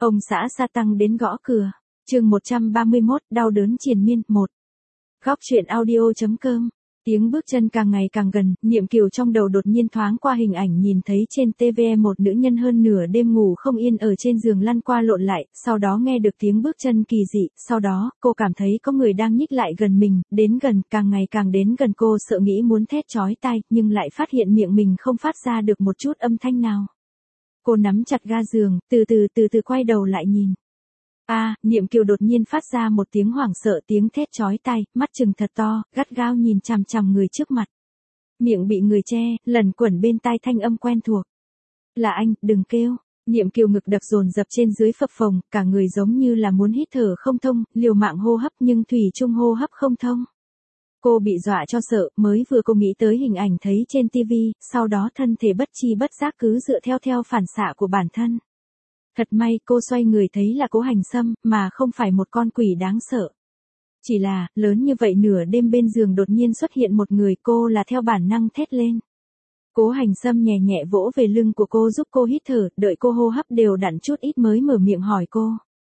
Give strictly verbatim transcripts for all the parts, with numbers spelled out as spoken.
Ông xã Sa Tăng đến gõ cửa. Chương một trăm ba mươi mốt, đau đớn triền miên, một. Góc truyện audio chấm com. Tiếng bước chân càng ngày càng gần, Niệm Kiều trong đầu đột nhiên thoáng qua hình ảnh nhìn thấy trên ti vi một nữ nhân hơn nửa đêm ngủ không yên ở trên giường lăn qua lộn lại, sau đó nghe được tiếng bước chân kỳ dị, sau đó, cô cảm thấy có người đang nhích lại gần mình, đến gần, càng ngày càng đến gần cô sợ nghĩ muốn thét chói tai, nhưng lại phát hiện miệng mình không phát ra được một chút âm thanh nào. Cô nắm chặt ga giường, từ từ từ từ quay đầu lại nhìn. A, à, Niệm Kiều đột nhiên phát ra một tiếng hoảng sợ, tiếng thét chói tai, mắt trừng thật to, gắt gao nhìn chằm chằm người trước mặt. Miệng bị người che, lẩn quẩn bên tai thanh âm quen thuộc. Là anh, đừng kêu. Niệm Kiều ngực đập dồn dập trên dưới phập phồng, cả người giống như là muốn hít thở không thông, liều mạng hô hấp nhưng thủy chung hô hấp không thông. Cô bị dọa cho sợ, mới vừa cô nghĩ tới hình ảnh thấy trên ti vi, sau đó thân thể bất chi bất giác cứ dựa theo theo phản xạ của bản thân. Thật may cô xoay người thấy là Cố Hành Sâm, mà không phải một con quỷ đáng sợ. Chỉ là, lớn như vậy nửa đêm bên giường đột nhiên xuất hiện một người, cô là theo bản năng thét lên. Cố Hành Sâm nhẹ nhẹ vỗ về lưng của cô giúp cô hít thở, đợi cô hô hấp đều đặn chút ít mới mở miệng hỏi cô.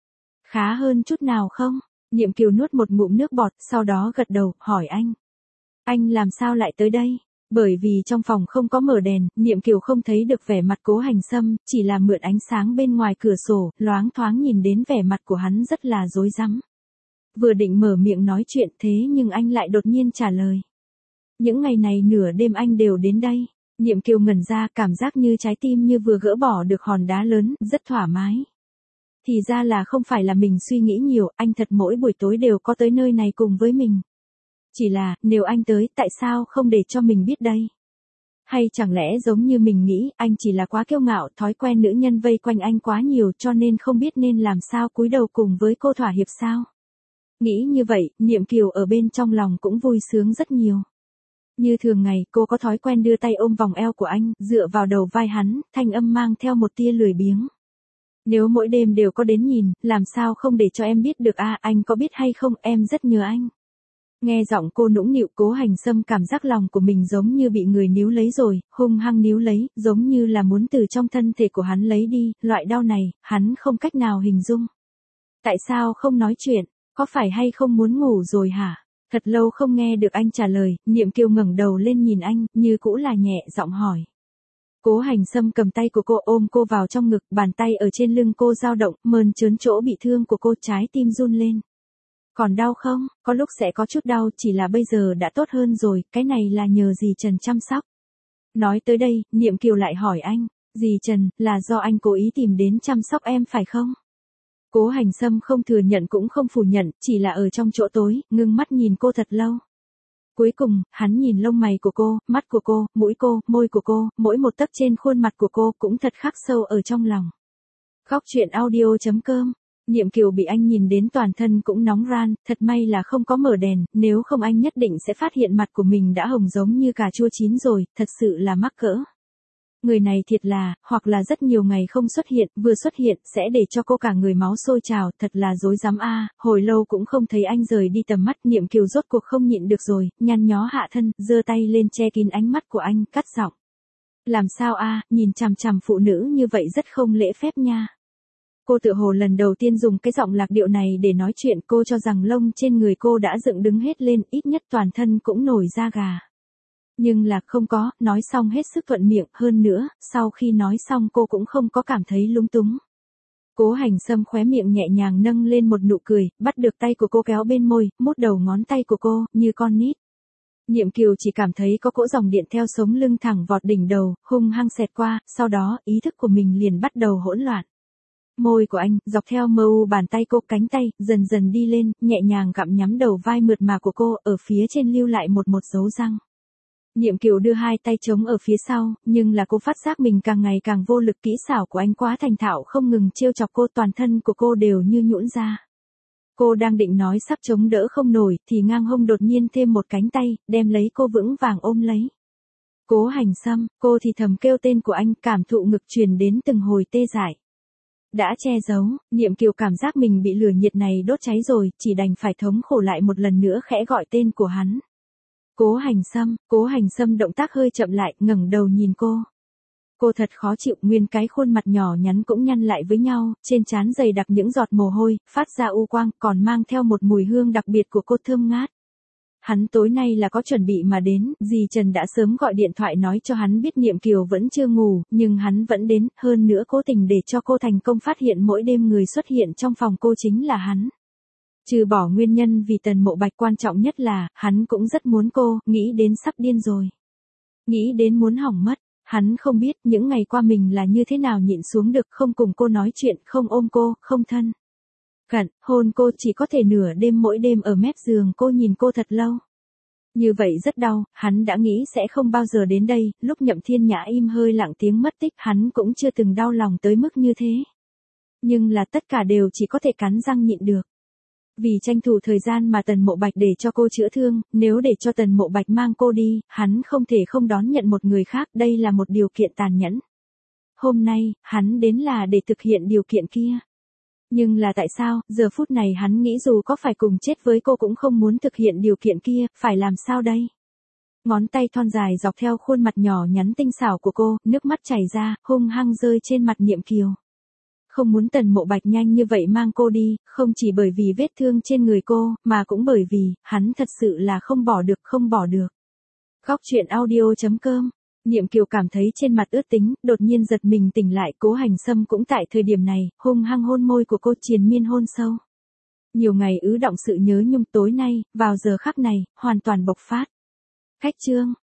Khá hơn chút nào không? Niệm Kiều nuốt một ngụm nước bọt, sau đó gật đầu, hỏi anh. Anh làm sao lại tới đây? Bởi vì trong phòng không có mở đèn, Niệm Kiều không thấy được vẻ mặt Cố Hành Sâm, chỉ là mượn ánh sáng bên ngoài cửa sổ, loáng thoáng nhìn đến vẻ mặt của hắn rất là rối rắm. Vừa định mở miệng nói chuyện thế nhưng anh lại đột nhiên trả lời. Những ngày này nửa đêm anh đều đến đây. Niệm Kiều ngẩn ra, cảm giác như trái tim như vừa gỡ bỏ được hòn đá lớn, rất thoải mái. Thì ra là không phải là mình suy nghĩ nhiều, anh thật mỗi buổi tối đều có tới nơi này cùng với mình. Chỉ là, nếu anh tới, tại sao không để cho mình biết đây? Hay chẳng lẽ giống như mình nghĩ, anh chỉ là quá kiêu ngạo, thói quen nữ nhân vây quanh anh quá nhiều cho nên không biết nên làm sao cúi đầu cùng với cô thỏa hiệp sao? Nghĩ như vậy, Niệm Kiều ở bên trong lòng cũng vui sướng rất nhiều. Như thường ngày, cô có thói quen đưa tay ôm vòng eo của anh, dựa vào đầu vai hắn, thanh âm mang theo một tia lười biếng. Nếu mỗi đêm đều có đến nhìn, làm sao không để cho em biết được a à, anh có biết hay không, em rất nhớ anh. Nghe giọng cô nũng nịu, Cố Hành Sâm cảm giác lòng của mình giống như bị người níu lấy rồi, hung hăng níu lấy, giống như là muốn từ trong thân thể của hắn lấy đi, loại đau này, hắn không cách nào hình dung. Tại sao không nói chuyện, có phải hay không muốn ngủ rồi hả? Thật lâu không nghe được anh trả lời, Niệm Kiều ngẩng đầu lên nhìn anh, như cũ là nhẹ giọng hỏi. Cố Hành Sâm cầm tay của cô ôm cô vào trong ngực, bàn tay ở trên lưng cô dao động, mơn trớn chỗ bị thương của cô, trái tim run lên. Còn đau không? Có lúc sẽ có chút đau, chỉ là bây giờ đã tốt hơn rồi, cái này là nhờ dì Trần chăm sóc. Nói tới đây, Niệm Kiều lại hỏi anh, dì Trần, là do anh cố ý tìm đến chăm sóc em phải không? Cố Hành Sâm không thừa nhận cũng không phủ nhận, chỉ là ở trong chỗ tối, ngưng mắt nhìn cô thật lâu. Cuối cùng, hắn nhìn lông mày của cô, mắt của cô, mũi cô, môi của cô, mỗi một tấc trên khuôn mặt của cô cũng thật khắc sâu ở trong lòng. Góc truyện audio chấm com. Niệm Kiều bị anh nhìn đến toàn thân cũng nóng ran, thật may là không có mở đèn, nếu không anh nhất định sẽ phát hiện mặt của mình đã hồng giống như cà chua chín rồi, thật sự là mắc cỡ. Người này thiệt là, hoặc là rất nhiều ngày không xuất hiện, vừa xuất hiện, sẽ để cho cô cả người máu sôi trào, thật là dối dám a. Hồi lâu cũng không thấy anh rời đi tầm mắt, Niệm Kiều rốt cuộc không nhịn được rồi, nhăn nhó hạ thân, giơ tay lên che kín ánh mắt của anh, cắt giọng. Làm sao a, nhìn chằm chằm phụ nữ như vậy rất không lễ phép nha. Cô tự hồ lần đầu tiên dùng cái giọng lạc điệu này để nói chuyện, cô cho rằng lông trên người cô đã dựng đứng hết lên, ít nhất toàn thân cũng nổi da gà. Nhưng là không có, nói xong hết sức thuận miệng, hơn nữa, sau khi nói xong cô cũng không có cảm thấy lúng túng. Cố Hành Sâm khóe miệng nhẹ nhàng nâng lên một nụ cười, bắt được tay của cô kéo bên môi, mút đầu ngón tay của cô, như con nít. Niệm Kiều chỉ cảm thấy có cỗ dòng điện theo sống lưng thẳng vọt đỉnh đầu, hung hăng xẹt qua, sau đó, ý thức của mình liền bắt đầu hỗn loạn. Môi của anh, dọc theo mờ u bàn tay cô, cánh tay, dần dần đi lên, nhẹ nhàng gặm nhắm đầu vai mượt mà của cô, ở phía trên lưu lại một một dấu răng. Niệm Kiều đưa hai tay trống ở phía sau, nhưng là cô phát giác mình càng ngày càng vô lực, kỹ xảo của anh quá thành thạo, không ngừng trêu chọc cô, toàn thân của cô đều như nhũn ra. Cô đang định nói sắp chống đỡ không nổi, thì ngang hông đột nhiên thêm một cánh tay, đem lấy cô vững vàng ôm lấy. Cố Hành Sâm, cô thì thầm kêu tên của anh, cảm thụ ngực truyền đến từng hồi tê dại. Đã che giấu, Niệm Kiều cảm giác mình bị lửa nhiệt này đốt cháy rồi, chỉ đành phải thống khổ lại một lần nữa khẽ gọi tên của hắn. Cố Hành Sâm, Cố Hành Sâm động tác hơi chậm lại, ngẩng đầu nhìn cô. Cô thật khó chịu, nguyên cái khuôn mặt nhỏ nhắn cũng nhăn lại với nhau, trên trán dày đặc những giọt mồ hôi, phát ra u quang, còn mang theo một mùi hương đặc biệt của cô thơm ngát. Hắn tối nay là có chuẩn bị mà đến, dì Trần đã sớm gọi điện thoại nói cho hắn biết Niệm Kiều vẫn chưa ngủ, nhưng hắn vẫn đến, hơn nữa cố tình để cho cô thành công phát hiện mỗi đêm người xuất hiện trong phòng cô chính là hắn. Trừ bỏ nguyên nhân vì Tần Mộ Bạch, quan trọng nhất là, hắn cũng rất muốn cô, nghĩ đến sắp điên rồi. Nghĩ đến muốn hỏng mất, hắn không biết những ngày qua mình là như thế nào nhịn xuống được, không cùng cô nói chuyện, không ôm cô, không thân cận, hôn cô, chỉ có thể nửa đêm mỗi đêm ở mép giường cô nhìn cô thật lâu. Như vậy rất đau, hắn đã nghĩ sẽ không bao giờ đến đây, lúc Nhậm Thiên Nhã im hơi lặng tiếng mất tích, hắn cũng chưa từng đau lòng tới mức như thế. Nhưng là tất cả đều chỉ có thể cắn răng nhịn được. Vì tranh thủ thời gian mà Tần Mộ Bạch để cho cô chữa thương, nếu để cho Tần Mộ Bạch mang cô đi, hắn không thể không đón nhận một người khác, đây là một điều kiện tàn nhẫn. Hôm nay, hắn đến là để thực hiện điều kiện kia. Nhưng là tại sao, giờ phút này hắn nghĩ dù có phải cùng chết với cô cũng không muốn thực hiện điều kiện kia, phải làm sao đây? Ngón tay thon dài dọc theo khuôn mặt nhỏ nhắn tinh xảo của cô, nước mắt chảy ra, hung hăng rơi trên mặt Niệm Kiều. Không muốn Tần Mộ Bạch nhanh như vậy mang cô đi, không chỉ bởi vì vết thương trên người cô, mà cũng bởi vì, hắn thật sự là không bỏ được, không bỏ được. Góc truyện audio chấm com. Niệm Kiều cảm thấy trên mặt ướt tính, đột nhiên giật mình tỉnh lại, Cố Hành Sâm cũng tại thời điểm này, hung hăng hôn môi của cô, triền miên hôn sâu. Nhiều ngày ứ động sự nhớ nhung, tối nay, vào giờ khắc này, hoàn toàn bộc phát. Khách chương.